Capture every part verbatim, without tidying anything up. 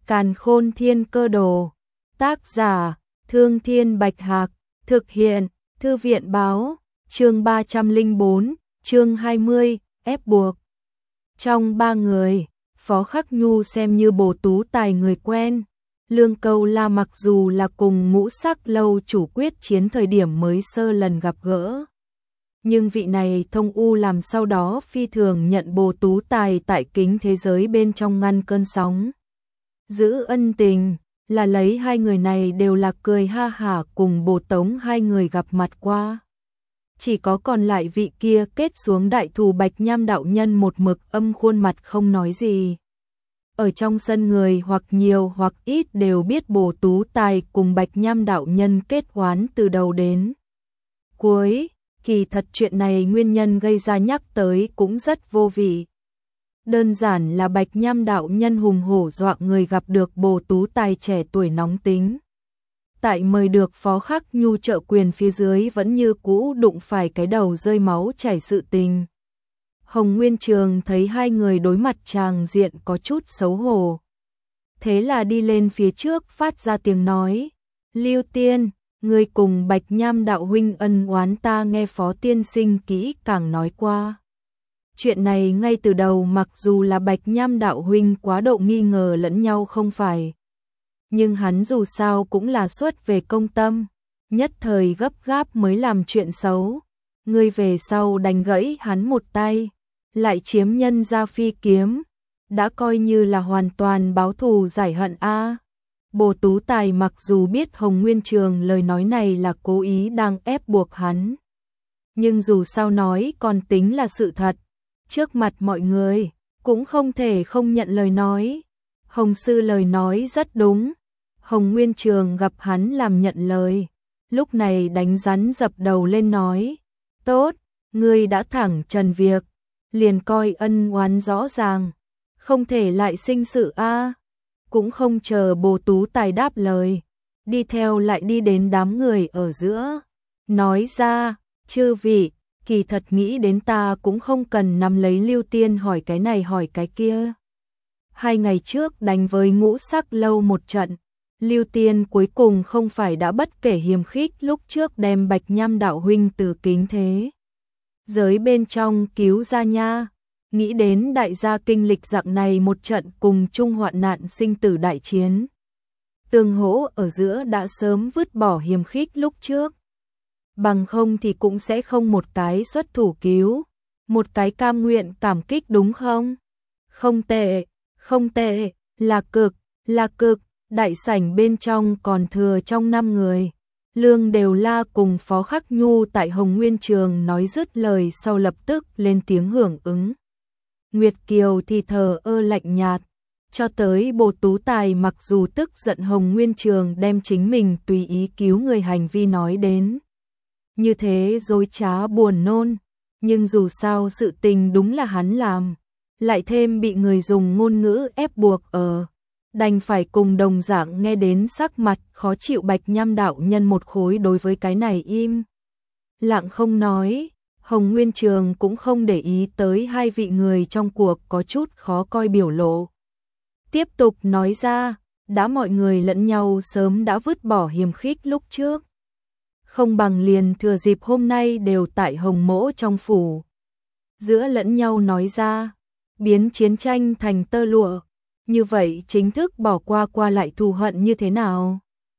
Càn Khôn Thiên Cơ Đồ. Tác giả: Thương Thiên Bạch Hạc. Thực hiện: Thư viện Báo. Chương ba trăm lẻ bốn, chương hai mươi, ép buộc. Trong ba người, Phó Khắc Nhu xem như Bồ Tú Tài người quen. Lương Câu La mặc dù là cùng Ngũ Sắc Lâu chủ quyết chiến thời điểm mới sơ lần gặp gỡ, nhưng vị này thông u làm sau đó phi thường nhận Bồ Tú Tài tại kính thế giới bên trong ngăn cơn sóng. Giữ ân tình, là lấy hai người này đều là cười ha hả cùng Bồ Tống hai người gặp mặt qua. Chỉ có còn lại vị kia kết xuống đại thù Bạch Nham đạo nhân một mực âm khuôn mặt không nói gì. Ở trong sân người hoặc nhiều hoặc ít đều biết Bồ Tú Tài cùng Bạch Nham đạo nhân kết oán từ đầu đến cuối. Kỳ thật chuyện này nguyên nhân gây ra nhắc tới cũng rất vô vị. Đơn giản là Bạch Nham đạo nhân hùng hổ dọa người gặp được Bồ Tú Tài trẻ tuổi nóng tính. Tại mời được Phó Khắc Nhu trợ quyền phía dưới vẫn như cũ đụng phải cái đầu rơi máu chảy sự tình. Hồng Nguyên Trường thấy hai người đối mặt tràng diện có chút xấu hổ. Thế là đi lên phía trước phát ra tiếng nói. Lưu Tiên, người cùng Bạch Nham đạo huynh ân oán ta nghe Phó tiên sinh kỹ càng nói qua. Chuyện này ngay từ đầu mặc dù là Bạch Nham đạo huynh quá độ nghi ngờ lẫn nhau không phải. Nhưng hắn dù sao cũng là xuất về công tâm, nhất thời gấp gáp mới làm chuyện xấu. Ngươi về sau đánh gãy hắn một tay, lại chiếm nhân gia phi kiếm, đã coi như là hoàn toàn báo thù giải hận a. Bồ Tú Tài mặc dù biết Hồng Nguyên Trường lời nói này là cố ý đang ép buộc hắn, nhưng dù sao nói còn tính là sự thật. Trước mặt mọi người, cũng không thể không nhận lời nói. Hồng Sư lời nói rất đúng. Hồng Nguyên Trường gặp hắn làm nhận lời, lúc này đánh rắn dập đầu lên nói. Tốt, ngươi đã thẳng trần việc, liền coi ân oán rõ ràng, không thể lại sinh sự a. Cũng không chờ Bồ Tú Tài đáp lời, đi theo lại đi đến đám người ở giữa, nói ra, chư vị, kỳ thật nghĩ đến ta cũng không cần nắm lấy Lưu Tiên hỏi cái này hỏi cái kia. Hai ngày trước đánh với Ngũ Sắc Lâu một trận, Lưu Tiên cuối cùng không phải đã bất kể hiềm khích lúc trước đem Bạch Nham đạo huynh từ kính thế giới bên trong cứu ra nha. Nghĩ đến đại gia kinh lịch dạng này một trận cùng chung hoạn nạn sinh tử đại chiến, tương hỗ ở giữa đã sớm vứt bỏ hiềm khích lúc trước. Bằng không thì cũng sẽ không một cái xuất thủ cứu, một cái cam nguyện cảm kích đúng không? Không tệ, không tệ, là cực, là cực. Đại sảnh bên trong còn thừa trong năm người. Lương Đều La cùng Phó Khắc Nhu tại Hồng Nguyên Trường nói dứt lời sau lập tức lên tiếng hưởng ứng. Nguyệt Kiều thì thờ ơ lạnh nhạt. Cho tới Bồ Tú Tài mặc dù tức giận Hồng Nguyên Trường đem chính mình tùy ý cứu người hành vi nói đến như thế dối trá buồn nôn, nhưng dù sao sự tình đúng là hắn làm, lại thêm bị người dùng ngôn ngữ ép buộc ở, đành phải cùng đồng dạng nghe đến sắc mặt khó chịu Bạch Nham đạo nhân một khối đối với cái này im lặng không nói. Hồng Nguyên Trường cũng không để ý tới hai vị người trong cuộc có chút khó coi biểu lộ, tiếp tục nói ra, đã mọi người lẫn nhau sớm đã vứt bỏ hiềm khích lúc trước, không bằng liền thừa dịp hôm nay đều tại Hồng Mỗ trong phủ, giữa lẫn nhau nói ra, biến chiến tranh thành tơ lụa, như vậy chính thức bỏ qua qua lại thù hận như thế nào?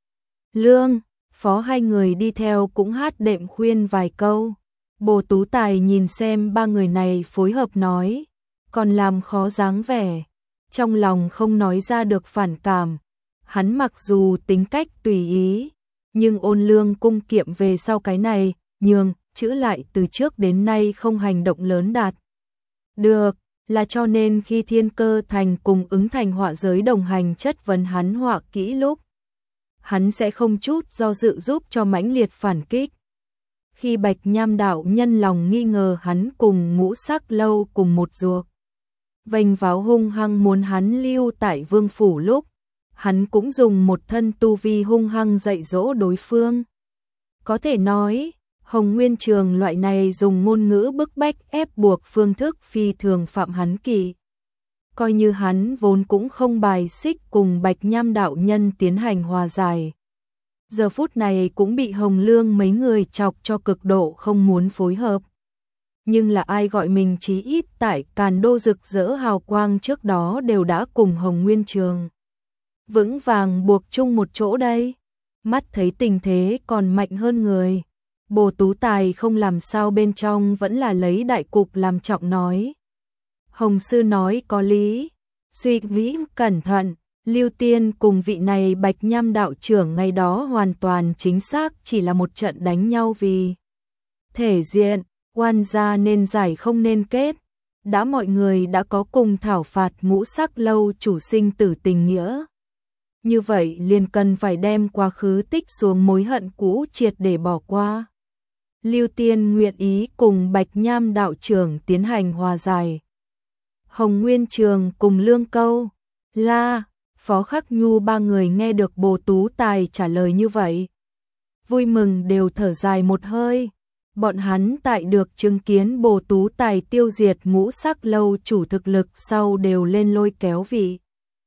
Lương, Phó hai người đi theo cũng hát đệm khuyên vài câu. Bồ Tú Tài nhìn xem ba người này phối hợp nói, còn làm khó dáng vẻ, trong lòng không nói ra được phản cảm. Hắn mặc dù tính cách tùy ý, nhưng Ôn Lương cung kiệm về sau cái này, nhường, chữ lại từ trước đến nay không hành động lớn đạt được, là cho nên khi Thiên Cơ Thành cùng Ứng Thành họa giới đồng hành chất vấn hắn họa kỹ lúc, hắn sẽ không chút do dự giúp cho mãnh liệt phản kích. Khi Bạch Nham đạo nhân lòng nghi ngờ hắn cùng Ngũ Sắc Lâu cùng một ruột, vênh váo hung hăng muốn hắn lưu tại vương phủ lúc, hắn cũng dùng một thân tu vi hung hăng dạy dỗ đối phương. Có thể nói, Hồng Nguyên Trường loại này dùng ngôn ngữ bức bách ép buộc phương thức phi thường phạm hắn kỷ coi như hắn vốn cũng không bài xích cùng Bạch Nham đạo nhân tiến hành hòa giải. Giờ phút này cũng bị Hồng Lương mấy người chọc cho cực độ không muốn phối hợp. Nhưng là ai gọi mình chí ít tại Càn Đô rực rỡ hào quang trước đó đều đã cùng Hồng Nguyên Trường vững vàng buộc chung một chỗ đây. Mắt thấy tình thế còn mạnh hơn người, Bồ Tú Tài không làm sao bên trong vẫn là lấy đại cục làm trọng nói. Hồng sư nói có lý, suy nghĩ cẩn thận, Lưu Tiên cùng vị này Bạch Nham đạo trưởng ngày đó hoàn toàn chính xác chỉ là một trận đánh nhau vì thể diện, oan gia nên giải không nên kết. Đã mọi người đã có cùng thảo phạt ngũ sắc lâu chủ sinh tử tình nghĩa. Như vậy liền cần phải đem quá khứ tích xuống mối hận cũ triệt để bỏ qua. Lưu Tiên nguyện ý cùng Bạch Nham đạo trưởng tiến hành hòa giải. Hồng Nguyên Trường cùng Lương Câu, La, Phó Khắc Nhu ba người nghe được Bồ Tú Tài trả lời như vậy. Vui mừng đều thở dài một hơi. Bọn hắn tại được chứng kiến Bồ Tú Tài tiêu diệt ngũ sắc lâu chủ thực lực sau đều lên lôi kéo vị.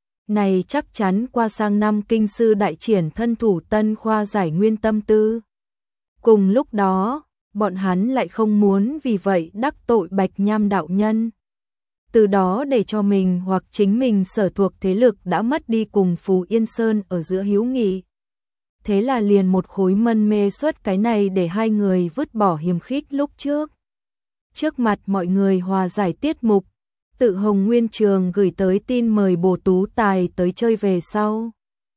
Này chắc chắn qua sang năm kinh sư đại triển thân thủ tân khoa giải nguyên tâm tư. Cùng lúc đó, bọn hắn lại không muốn vì vậy đắc tội Bạch Nham đạo nhân. Từ đó để cho mình hoặc chính mình sở thuộc thế lực đã mất đi cùng Phù Yên Sơn ở giữa hữu nghị. Thế là liền một khối mân mê xuất cái này để hai người vứt bỏ hiềm khích lúc trước. Trước mặt mọi người hòa giải tiết mục, tự Hồng Nguyên Trường gửi tới tin mời Bồ Tú Tài tới chơi về sau.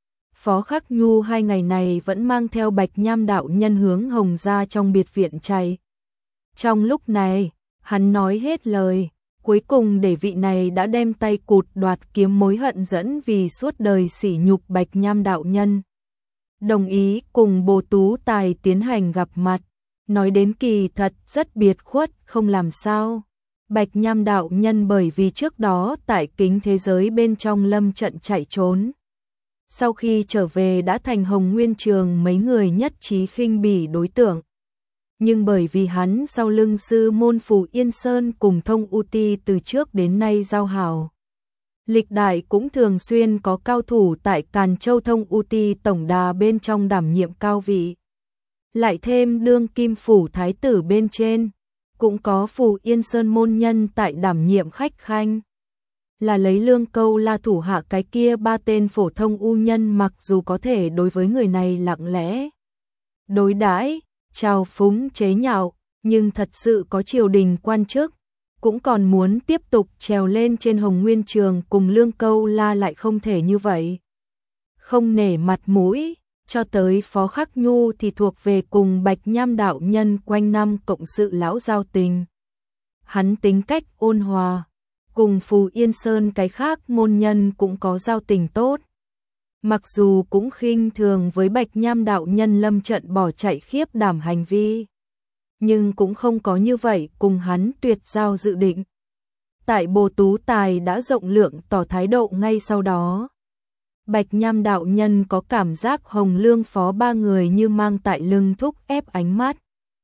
Phó Khắc Nhu hai ngày này vẫn mang theo Bạch Nham đạo nhân hướng Hồng gia trong biệt viện chạy. Trong lúc này, hắn nói hết lời, cuối cùng để vị này đã đem tay cụt đoạt kiếm mối hận dẫn vì suốt đời sỉ nhục Bạch Nham đạo nhân. Đồng ý cùng Bồ Tú Tài tiến hành gặp mặt, nói đến kỳ thật rất biệt khuất không làm sao. Bạch Nham đạo nhân bởi vì trước đó tại kính thế giới bên trong lâm trận chạy trốn. Sau khi trở về đã thành Hồng Nguyên Trường mấy người nhất trí khinh bỉ đối tượng. Nhưng bởi vì hắn sau lưng sư môn Phù Yên Sơn cùng Thông U Ti từ trước đến nay giao hảo. Lịch đại cũng thường xuyên có cao thủ tại Càn Châu Thông U Ti tổng đà bên trong đảm nhiệm cao vị. Lại thêm đương kim phủ thái tử bên trên, cũng có Phù Yên Sơn môn nhân tại đảm nhiệm khách khanh. Là lấy Lương Câu La thủ hạ cái kia ba tên phổ thông u nhân, mặc dù có thể đối với người này lặng lẽ đối đãi, trào phúng chế nhạo, nhưng thật sự có triều đình quan chức, cũng còn muốn tiếp tục trèo lên trên Hồng Nguyên Trường cùng Lương Câu La lại không thể như vậy. Không nể mặt mũi, cho tới Phó Khắc Nhu thì thuộc về cùng Bạch Nham đạo nhân quanh năm cộng sự lão giao tình. Hắn tính cách ôn hòa, cùng Phù Yên Sơn cái khác môn nhân cũng có giao tình tốt. Mặc dù cũng khinh thường với Bạch Nham đạo nhân lâm trận bỏ chạy khiếp đảm hành vi, nhưng cũng không có như vậy cùng hắn tuyệt giao dự định. Tại Bồ Tú Tài đã rộng lượng tỏ thái độ ngay sau đó. Bạch Nham đạo nhân có cảm giác Hồng Lương Phó ba người như mang tại lưng thúc ép ánh mắt.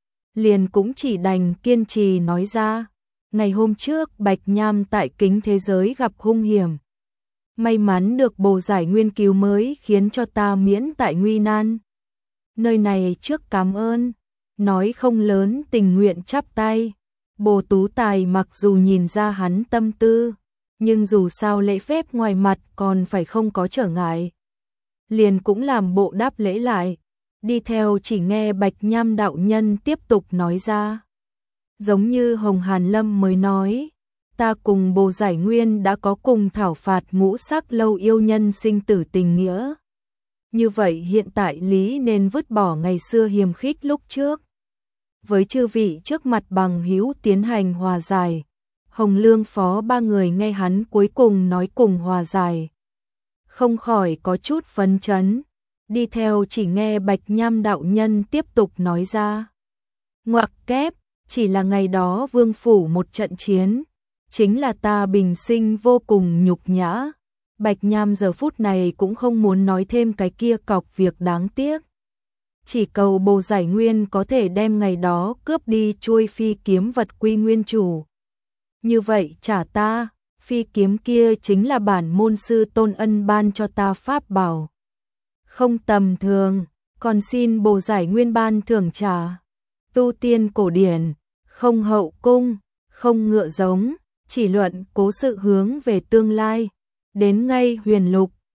Liền cũng chỉ đành kiên trì nói ra. Ngày hôm trước Bạch Nham tại kính thế giới gặp hung hiểm. May mắn được bồ giải nguyên cứu mới khiến cho ta miễn tại nguy nan. Nơi này trước cảm ơn. Nói không lớn tình nguyện chắp tay. Bồ Tú Tài mặc dù nhìn ra hắn tâm tư, nhưng dù sao lễ phép ngoài mặt còn phải không có trở ngại. Liền cũng làm bộ đáp lễ lại, đi theo chỉ nghe Bạch Nham đạo nhân tiếp tục nói ra. Giống như Hồng Hàn Lâm mới nói, ta cùng bồ giải nguyên đã có cùng thảo phạt ngũ sắc lâu yêu nhân sinh tử tình nghĩa. Như vậy hiện tại lý nên vứt bỏ ngày xưa hiềm khích lúc trước. Với chư vị trước mặt bằng hữu tiến hành hòa giải. Hồng Lương Phó ba người nghe hắn cuối cùng nói cùng hòa giải. Không khỏi có chút phấn chấn. Đi theo chỉ nghe Bạch Nham đạo nhân tiếp tục nói ra. Ngoặc kép, chỉ là ngày đó vương phủ một trận chiến. Chính là ta bình sinh vô cùng nhục nhã. Bạch Nham giờ phút này cũng không muốn nói thêm cái kia cọc việc đáng tiếc. Chỉ cầu bồ giải nguyên có thể đem ngày đó cướp đi chuôi phi kiếm vật quy nguyên chủ. Như vậy trả ta, Phi kiếm kia chính là bản môn sư Tôn Ân ban cho ta pháp bảo. Không tầm thường, còn xin bổ giải nguyên ban thưởng trả. Tu tiên cổ điển, không hậu cung, không ngựa giống, chỉ luận cố sự hướng về tương lai. Đến ngay huyền lục,